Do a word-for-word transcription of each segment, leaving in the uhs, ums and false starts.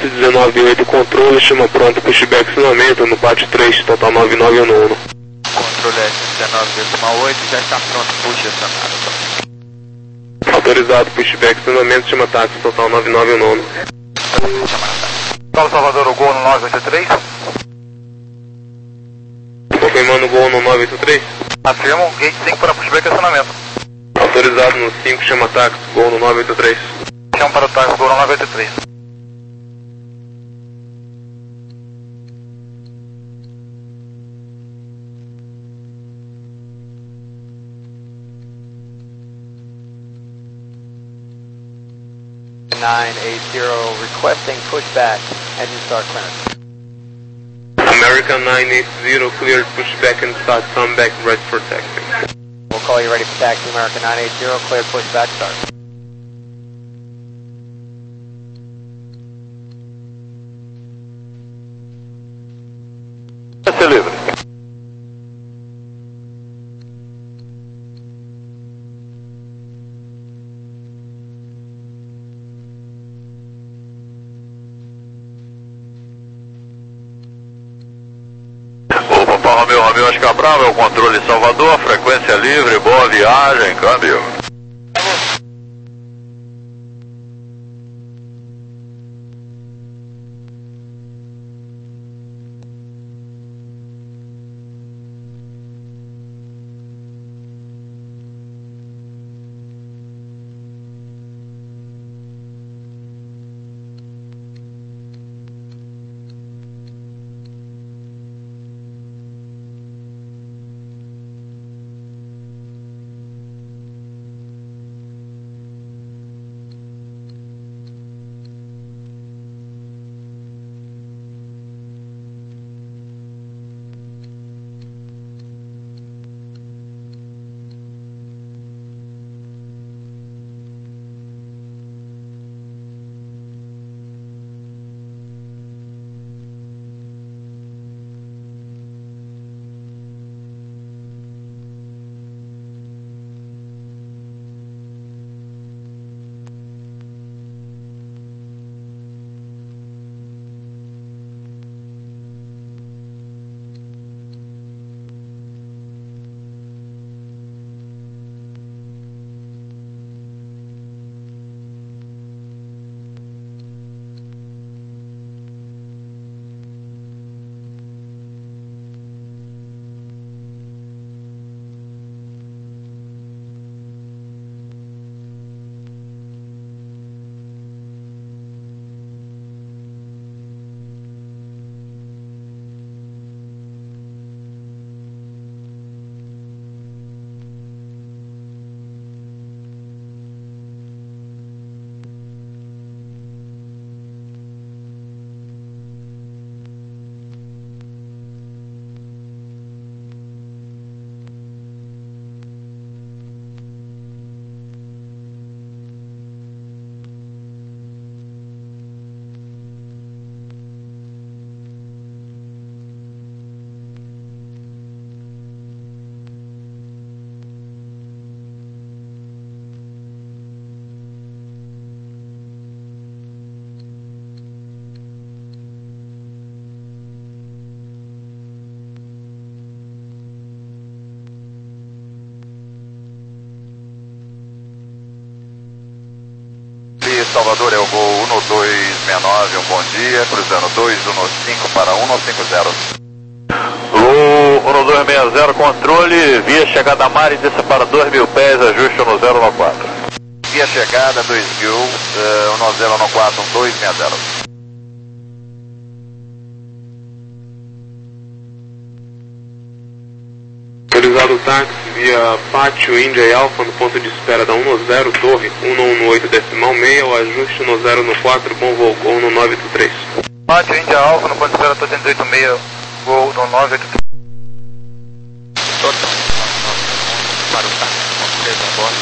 dezenove oito, controle, chama pronto, pushback acionamento no pátio três, total nove nove um um. Controle S dezenove oito, já está pronto, push acionado. Autorizado, pushback acionamento, chama táxi, total nove nove um um. Paulo Salvador, o Gol no nove oito três. Confirmando o Gol no nove oito três. Afirmo, gate cinco para pushback acionamento. Autorizado no cinco, chama táxi, Gol no nove oito três. Chama para o táxi, Gol no nove oito três. nine eight zero requesting pushback, engine start clearance. American nine eight zero cleared pushback and start comeback right for taxi. We'll call you ready for taxi, American nine eight zero, cleared pushback start. Taxi livre. Romeo, Romeo Oscar Bravo, é o controle Salvador, frequência livre, boa viagem, câmbio. Salvador é o Gol um dois seis nove, um bom dia, cruzando dois um cinco para um cinco zero. Gol um dois seis zero, controle, via chegada mar e desça para dois mil pés, ajuste um zero um quatro. Via chegada dois mil, um zero um quatro, um dois seis zero. Autorizado o táxi via Pátio Índia e Alfa no ponto de espera da um zero, torre um um oito decimal meia, o ajuste um zero um quatro, bom voo, Gol no nove oito três. Pátio Índia Alfa no ponto de espera trezentos e oitenta e seis, Gol no nove oito três. Para o táxi, com três a bordo,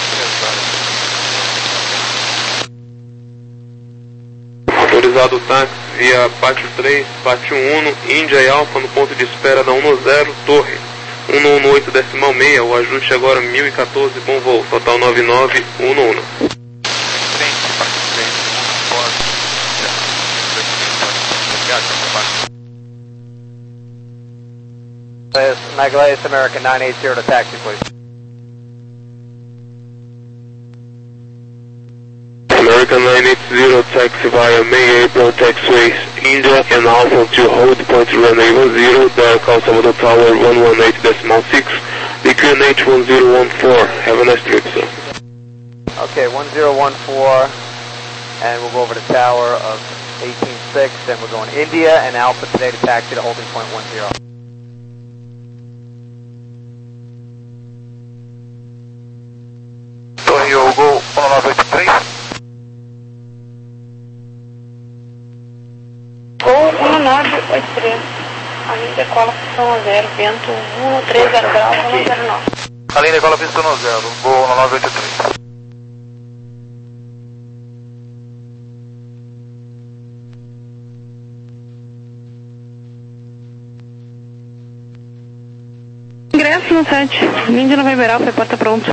três horas. Autorizado o táxi via Pátio três, Pátio um, Índia e Alfa no ponto de espera da um zero, torre um um oito decimal meia, o ajuste agora mil e quatorze, bom voo, total nove nove um um. Frente, parte frente, um, bordo, já. Magalias American nine eight zero to taxi, please. American nine eight zero, taxi via May April Taxiways, India and Alpha to hold point runway one zero, dial call Salvador Tower one one eight decimal six, D Q N H one zero one four. Have a nice trip, sir. Okay, one zero one four, and we'll go over the tower of eighteen six, and we're going India and Alpha today to taxi to holding point one zero. Torre Yogo um nove oito três. Gol um nove oito três. A linha decola pistão zero, vento um três zero graus, um zero nove. A linha decola pistão zero, Gol um nove oito três. Ingresso no sete. Índia Nova Iberal, foi porta pronto.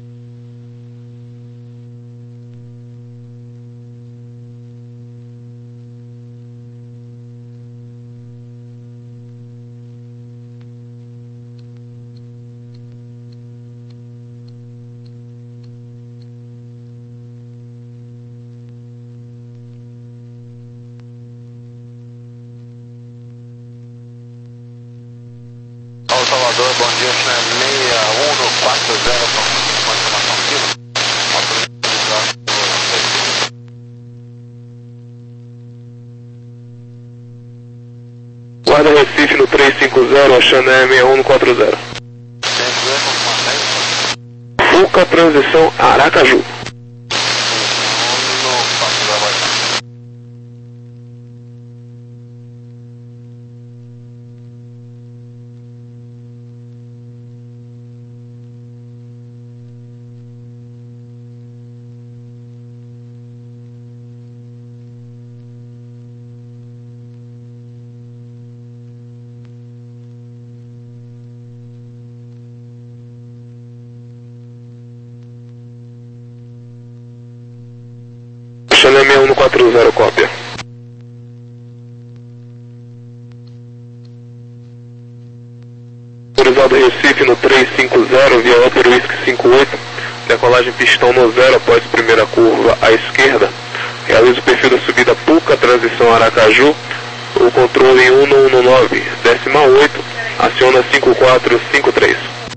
Salvador, bom dia, China seis um quatro zero, confirmação aqui. Guarda Recife no três cinco zero, Xané seis um quatro zero. Fuca, transição Aracaju. Xané seis um quatro zero, cópia. Autorizado Recife no três cinco zero, via Opera Whisky cinco oito, decolagem pistão no zero após primeira curva à esquerda. Realiza o perfil da subida Puca, transição Aracaju, o controle um um um nove, decimal oito, aciona cinco quatro cinco três.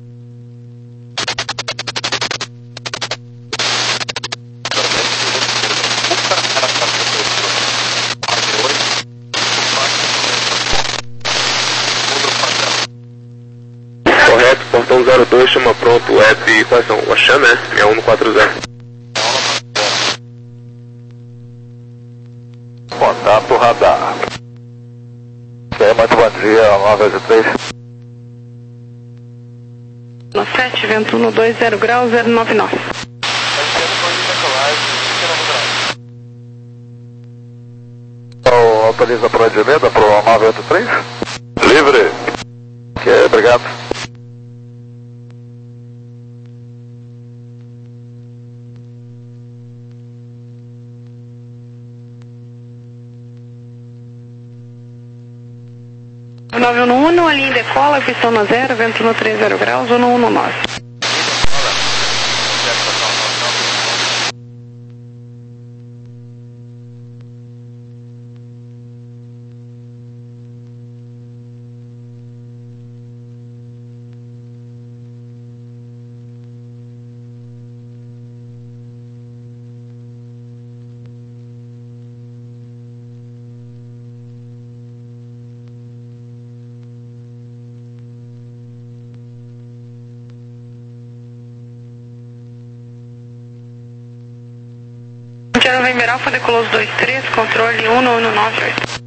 Correto, portão zero dois, chama pronto, o app, quais são? O Xané, seis um quatro zero. Contato radar. Bem, muito bom dia, nove oito três. No sete, vento um dois zero graus, zero nove nove. Então, autoriza para a direita para o nove oito três? Livre. Ok, obrigado. nove um um, a linha decola, pistão no zero, vento no três zero graus, um um nove. Índia Nova Iberal, decolou os dois três, controle um um nove oito.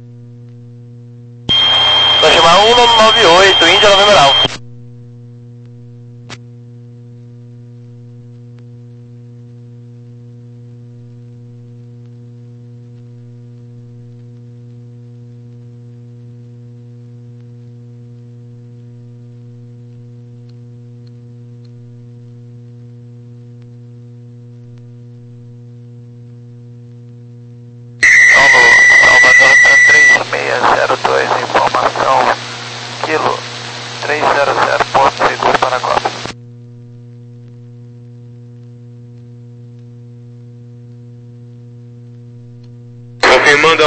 Vai chamar um um nove oito, Índia Nova Iberal.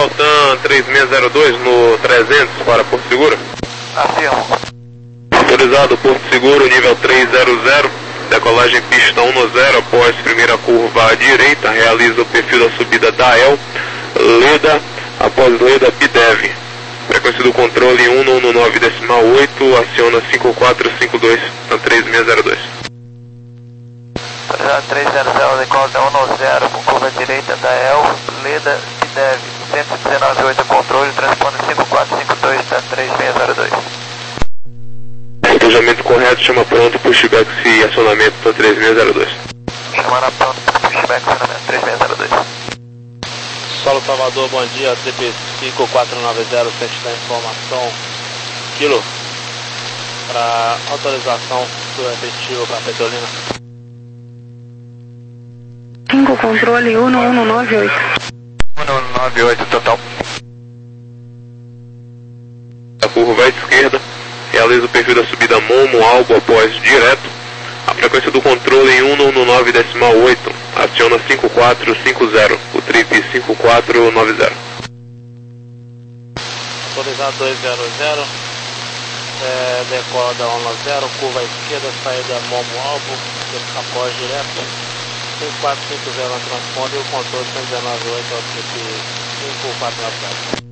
Deltan três seis zero dois no trezentos para Porto Seguro. Afirmo. Autorizado Porto Seguro, nível três zero zero, decolagem pista um zero, após primeira curva à direita, realiza o perfil da subida da E L, Leda, após Leda, Pidev. Frequência do controle um um nove decimal oito, aciona cinco quatro cinco dois na três seis zero dois. Autorizado três zero zero, decola um zero, com curva à direita da E L, Leda, Pidev, cento e dezenove oito controle, transponde cinco quatro cinco dois da três seis zero dois. Planejamento correto, chama pronto, pushback e acionamento da três seis zero dois. Chamando pronto, pushback, acionamento três seis zero dois. Solo Salvador, bom dia, T P cinco quatro nove zero, centro da informação, Kilo, para autorização do efetivo para Petrolina. cinco, controle um um nove oito. um um nove oito, total. A curva à esquerda, realiza o perfil da subida Momo, Albo, após direto. A frequência do controle em um um nove decimal oito, aciona cinco quatro cinco zero, o trip cinco quatro nove zero. Autorizado dois zero zero, é, decola da um zero, curva à esquerda, saída Momo Albo, após direto, cinco quatro cinco zero na transponder e o controle cento e dezenove oito ao trip cinco quatro nove zero.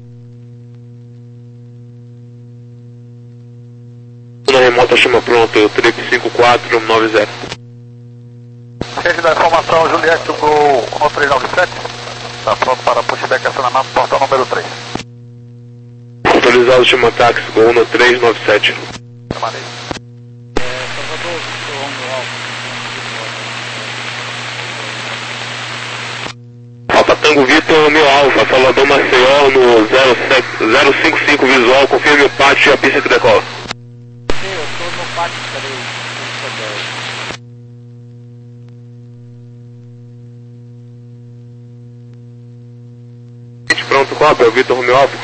Na remota chama pronto, trip cinco quatro nove zero. Rede da informação, Juliette, Gol um três nove sete. Está pronto para pushback, acionamento, portão número três. Autorizado chama táxi, Gol um três nove sete. Chamarei. Salvador, Alfa Tango Vitor, meu Alfa, Salvador Maceió no zero cinco cinco visual, confirme o pátio e a pista que decola. eu estou no pátio três, pista dez. Pronto, cópia, o Vitor Romeu Alfa.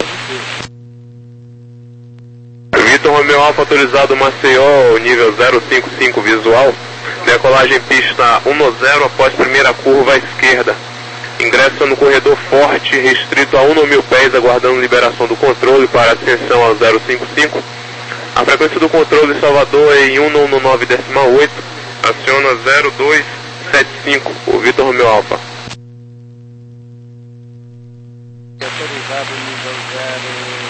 Vitor Romeu Alfa, autorizado Maceió, nível zero cinco cinco visual, decolagem pista um zero após primeira curva à esquerda. Ingressa no corredor forte, restrito a um mil pés, aguardando liberação do controle para ascensão ao zero cinco cinco. A frequência do controle em Salvador é em um um nove decimal oito, aciona zero dois sete cinco, o Vitor Romeu Alfa. Autorizado nível zero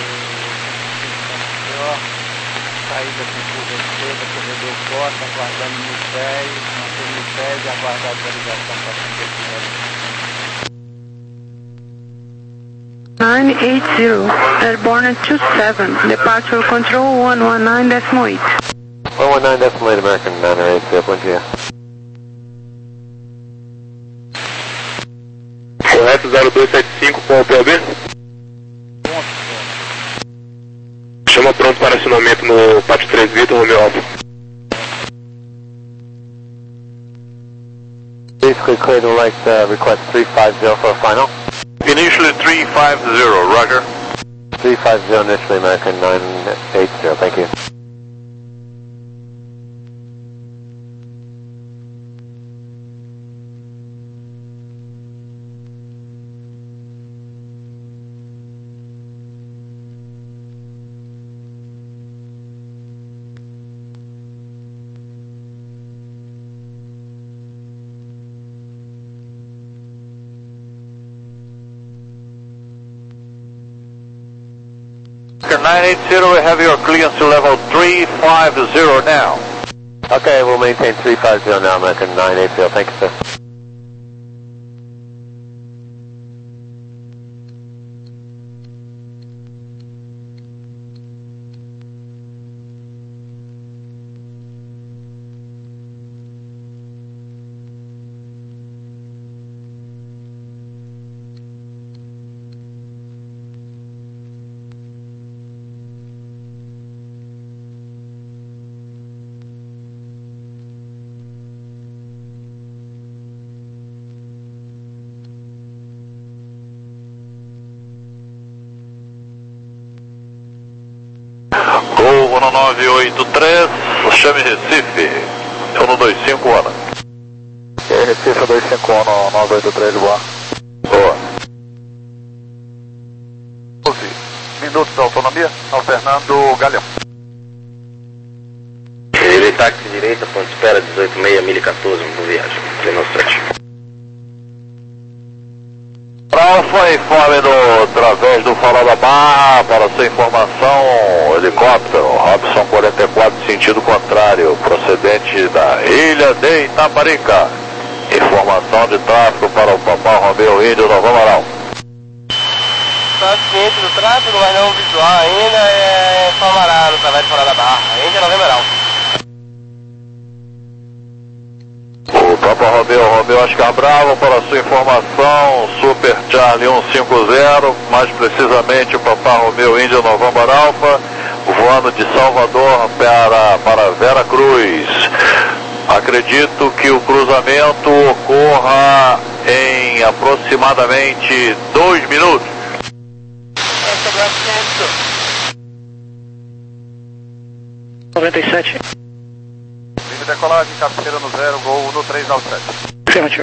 cinco, saída com curva esquerda, corredor forte, aguardando mil pés, manter mil pés e aguardar a autorização para atender nine eight zero, airborne two seven, departure control one one nine decimal eight. one one nine decimal eight, American nine eight zero, bom dia. Correto, zero dois sete cinco, qual o P O B? Chama pronto para acionamento no pátio três Vitor Romeu Alfa. Basically clear to like uh, request three five zero for a final. Initially three five zero, Roger. three five zero initially, American nine eight zero, thank you. nine eight zero, we have your clearance to level three five zero now. Okay, we'll maintain three five zero now, American nine eight zero, thank you, sir. Gol um nove oito três, chame Recife, um dois cinco, Ana. Recife um dois cinco um, nove oito três, boa. Boa. minutos de autonomia, alternando Galeão. Ele táxi direita, ponto de espera dezoito seis, mil e quatorze, boa viagem. Final sete. Alfa, informe do, através do farol da Barra, para sua informação, helicóptero, Robson quarenta e quatro, sentido contrário, procedente da ilha de Itaparica. Informação de tráfego para o Papá Romeu Índio Novo Amaral. Está ciente do tráfego, mas não visual ainda, é só amarelo, através do farol da Barra, Índia Novo Amaral. O Papa Romeu, Romeu Oscar Bravo, para sua informação, Super Charlie cento e cinquenta, mais precisamente o Papa Romeu Índia November Alpha, voando de Salvador para, para Vera Cruz. Acredito que o cruzamento ocorra em aproximadamente dois minutos. noventa e sete. Livre decolagem, cabeceira no zero, gol no três nove sete. Afirmativo.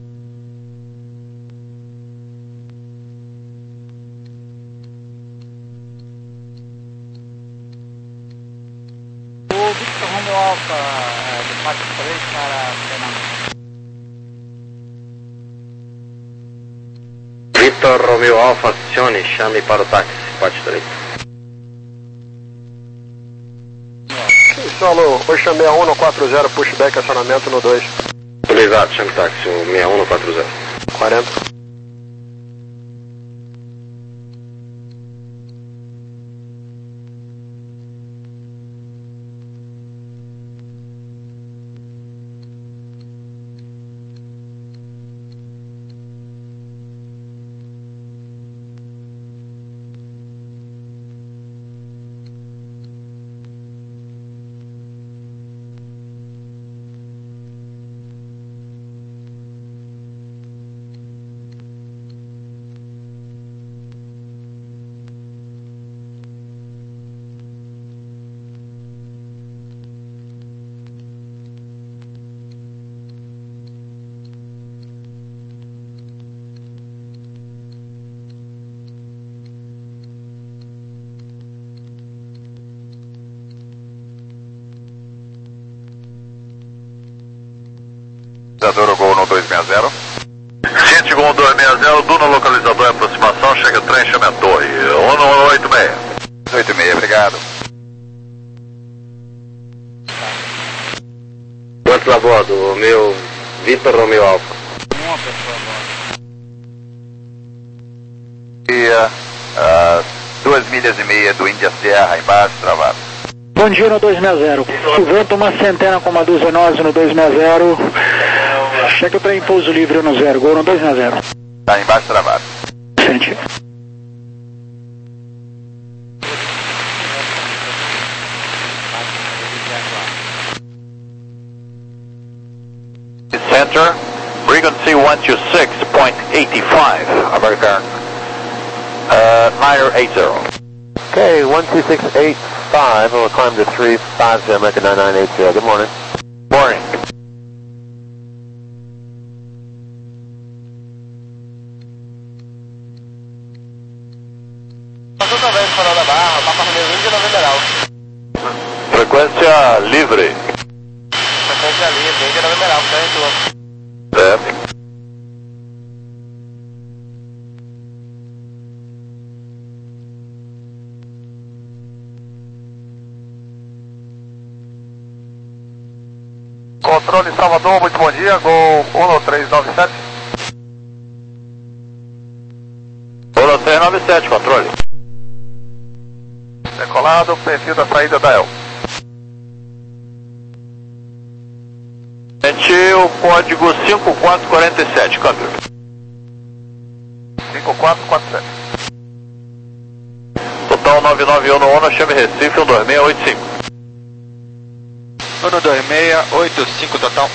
O Victor Romeo Alpha, do quatro três para Fernando. Victor Romeo Alfa, acione, chame para o táxi, quatro três. Solo, Ocean seis um no quatro zero, pushback, acionamento no dois. Utilizado, chame táxi, o seis um no quatro zero. quarenta. Localizador Gol no dois seis zero. Ciente Gol dois seis zero, Duna localizador e aproximação, chega trem, chame a torre. um no oito seis. oito seis, obrigado. Quantos a bordo? O meu Vitor Romeo Alfa. Uma pessoa agora. E uh, duas milhas e meia do Índia Serra, embaixo, travado. Bom dia no dois seis zero. Vento uma centena com uma dúzia nós no dois seis zero. Cheque o trem pouso livre no zero. Gol no dois seis zero. Tá embaixo, travado. Sente. Center, frequency one two six point eight five, American uh, nine eight zero. Okay, one two six eight five, we'll climb to three five zero, American nine nine eight zero. Good morning. Morning. Passou através do farol da Barra, Papa Romeu Índia November Alpha. Frequência livre. Frequência livre, Índia November Alpha, tá em tua. Certo. Controle Salvador, muito bom dia, Gol um três nove sete. um três nove sete, controle. Decolado, perfil da saída da El. Sente o código cinco quatro quatro sete, câmbio. cinco quatro quatro sete. Total nove nove um no ONU, chame Recife, um dois seis oito cinco. um dois seis oito cinco total.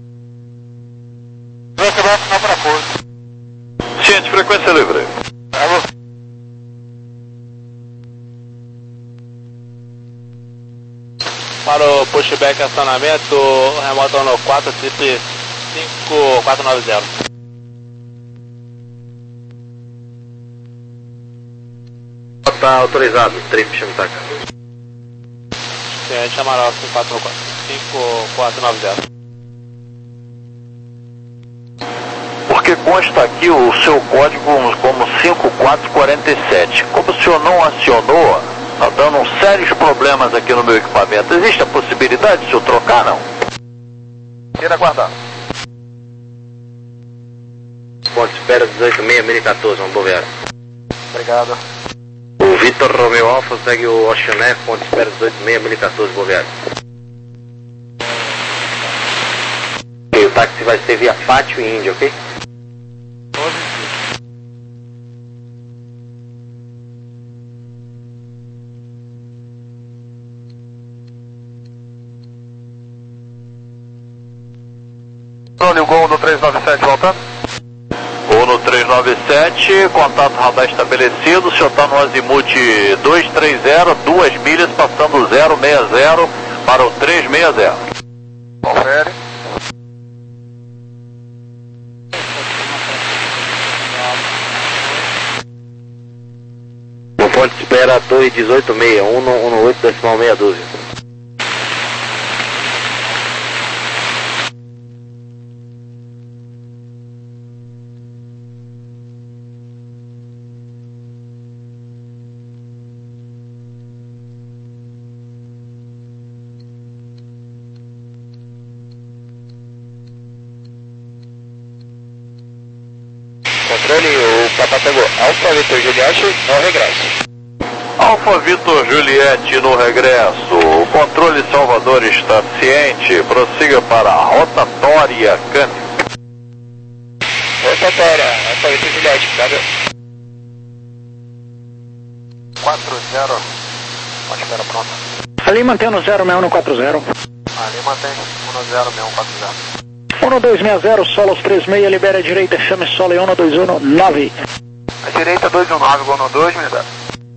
Vai quebrar o sinal para Porto. Ciente, frequência livre. Alô? Para o pushback acionamento, remoto no quatro trip cinco quatro nove zero. tá autorizado, três chama taca. Tenente Amaral cinco quatro nove zero. Porque consta aqui o seu código como cinco quatro quatro sete. Como o senhor não acionou, está dando sérios problemas aqui no meu equipamento. Existe a possibilidade de o senhor trocar, não? Queira aguardar. Ponte espera dezoito meia, mil e quatorze, vamos bobear. Obrigado. O Vitor Romeo Alfa segue o Ocean F, ponte espera dezoito meia, mil e quatorze, bobear. Ok, o táxi vai ser via Pátio e Índia, ok? Bruno, o Gol no três nove sete voltando? Ou no três nove sete, contato radar estabelecido, o senhor está no azimuth dois três zero, duas milhas passando zero seis zero para o três seis zero. Confere. No ponte de espera Torre dezoito meia, um no oito decimal meia dúzia. Controle, o Papa pegou Alfa Vitor Juliette no regresso. Alfa Vitor Juliette no regresso. O controle Salvador está ciente. Prossiga para a rotatória Câmbio. Rotatória, Alfa Vitor Juliette, câmbio. quatro zero, pode espera pronta. Ali mantém no zero seis um quatro zero. Ali mantém um zero seis um quatro zero. um dois seis zero, solos três seis, libera a direita, chame solo um dois um nove. A direita dois um nove, gol no dois, me dá.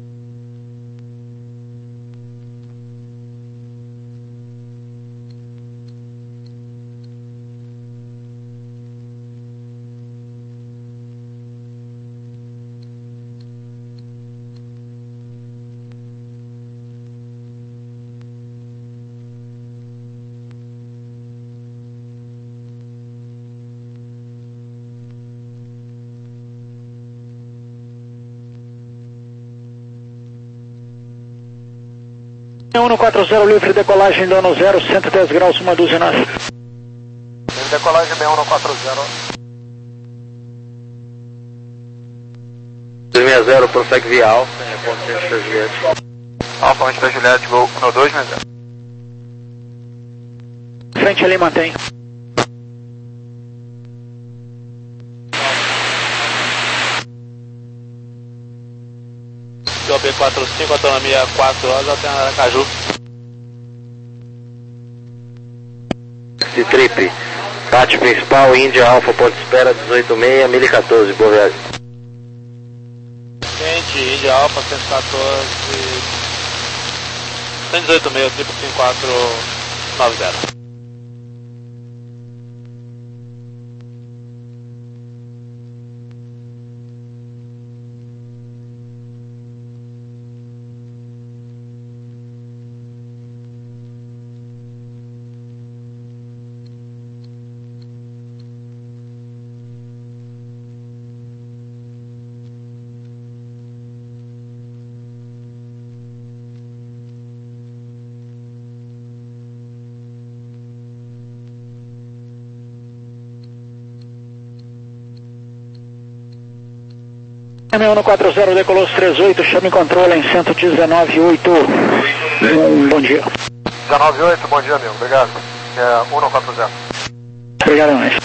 um quatro zero, livre decolagem, dono zero, cento e dez graus, uma dúzia nove. Livre decolagem B um no quatro zero. dois seis zero, prossegue via Alfa, é ponte Vitor Juliette. Alfa Vitor Juliette, gol no dois seis zero. Frente ali mantém. B quarenta e cinco, autonomia quatro horas, até Aracaju. De Trip, Pátio principal, Índia Alfa, ponte espera dezoito meia, mil e quatorze, boa viagem. Gente, Índia Alfa, cento e quatorze, cento e dezoito meia, triplo cinco quatro nove zero. M um quatro zero, decolou os três oito, chame controle em cento e dezenove oito. Um bom dia. dezenove oito, bom dia, amigo, obrigado. É um quatro zero. Obrigado, mais.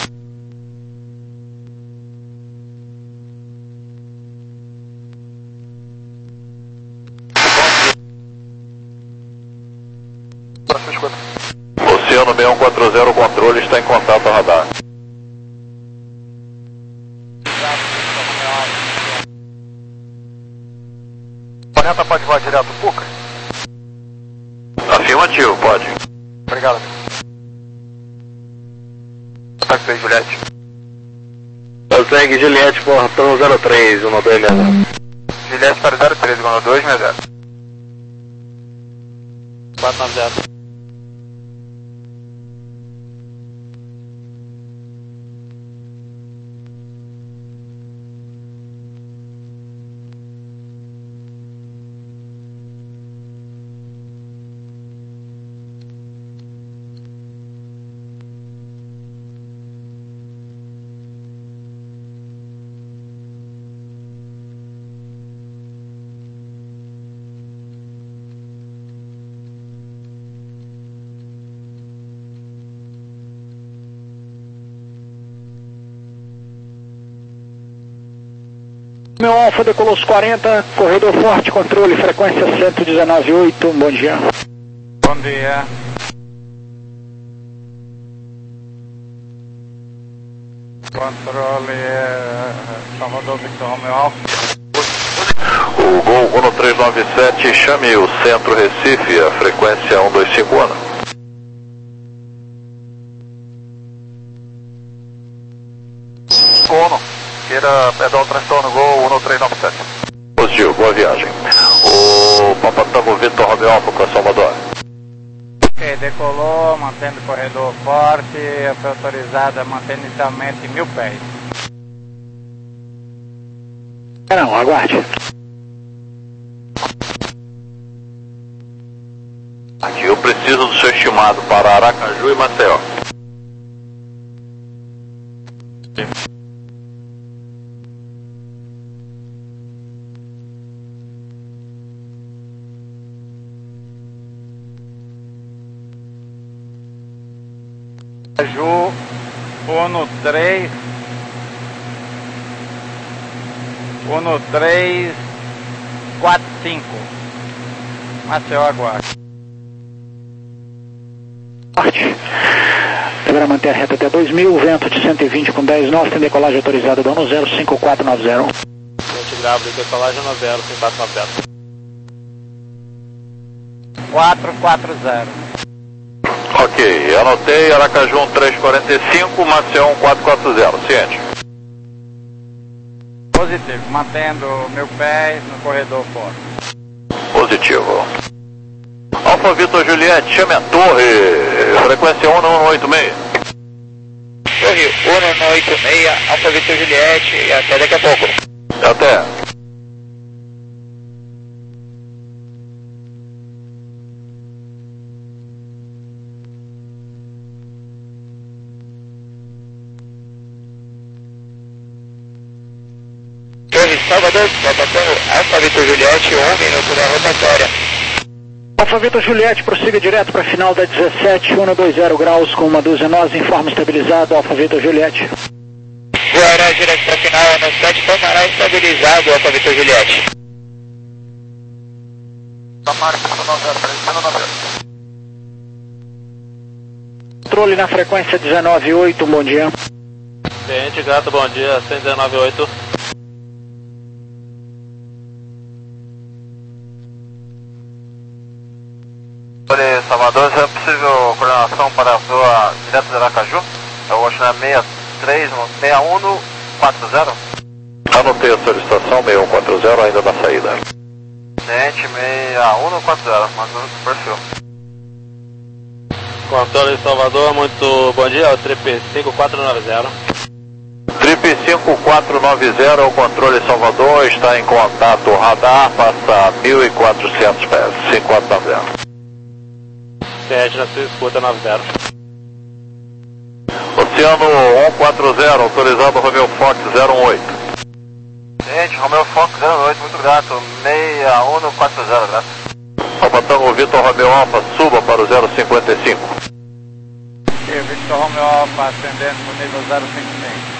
Oceano seis um quatro zero, o controle está em contato ao radar. Planeta pode voar direto, Puca? Afirmativo, pode. Obrigado, amigo. Táxi Juliette. Prossegue Juliette, portão zero três, um dois seis zero. Juliette para zero três, Golden dois seis zero. quatro nove zero. Meu Alfa decolou os quarenta, corredor forte, controle, frequência cento e dezenove ponto oito, bom dia. Bom dia. Controle é, Salvador Victor Romeo Alfa. O Gol um três nove sete, chame o Centro Recife, a frequência um dois cinco um. Cono, queira pedal transtorno Gol um três nove sete. Positivo, boa viagem. O Papa Tango Vitor Romeo Alfa para Salvador. Ok, decolou, mantendo o corredor forte, foi autorizada, mantendo inicialmente mil pés. Não, aguarde. Aqui eu preciso do seu estimado para Aracaju e Maceió. Ju um três um três quatro cinco. Maceió aguarde. Forte. Deverá manter a reta até dois mil, vento de cento e vinte com dez nós, tem decolagem autorizada do ano zero cinco quatro nove zero. vinte graus de decolagem no zero cinco quatro nove zero. quatro quatro zero. Ok, anotei Aracaju um três quatro cinco, Maceió um quatro quatro zero, ciente. Positivo, mantendo mil pés no corredor forte. Positivo. Alfa Vitor Juliette, chame a torre, frequência um um oito seis. Torre um um oito seis, Alfa Vitor Juliette, e até daqui a pouco. Até. Torre Salvador, Alfa Vitor Juliette, um minuto da rotatória. Alfa Vitor Juliette, prossiga direto para a final da dezessete, cento e vinte graus com uma dúzia nós, informe estabilizado, Alfa Vitor Juliette. Voará direto para a final, no sete, tomará estabilizado, Alfa Vitor Juliette. Controle na frequência dezenove ponto oito, bom dia. Cliente Gato, bom dia, cento e dezenove ponto oito. Salvador, é possível coordenação para a sua direto de Aracaju? É o Ocean seis três seis um quatro zero. Anotei a solicitação seis um quatro zero ainda na saída. Cliente seis um quatro zero, mandou o perfil. Controle de Salvador, muito bom dia, é o Trip cinco quatro nove zero. Trip cinco quatro nove zero, o controle Salvador, está em contato, radar, passa mil e quatrocentos pés, cinco quatro nove zero. Sete na sua escuta nove zero. Oceano um quatro zero, autorizado Romeo Fox zero um oito. Gente, Romeo Fox zero oito, muito grato, seis um quatro zero, grato. Alfa Tango Vitor Romeo Alfa, suba para o zero cinquenta e cinco. E Victor Romeo Alfa, ascendendo no nível zero cinquenta e cinco.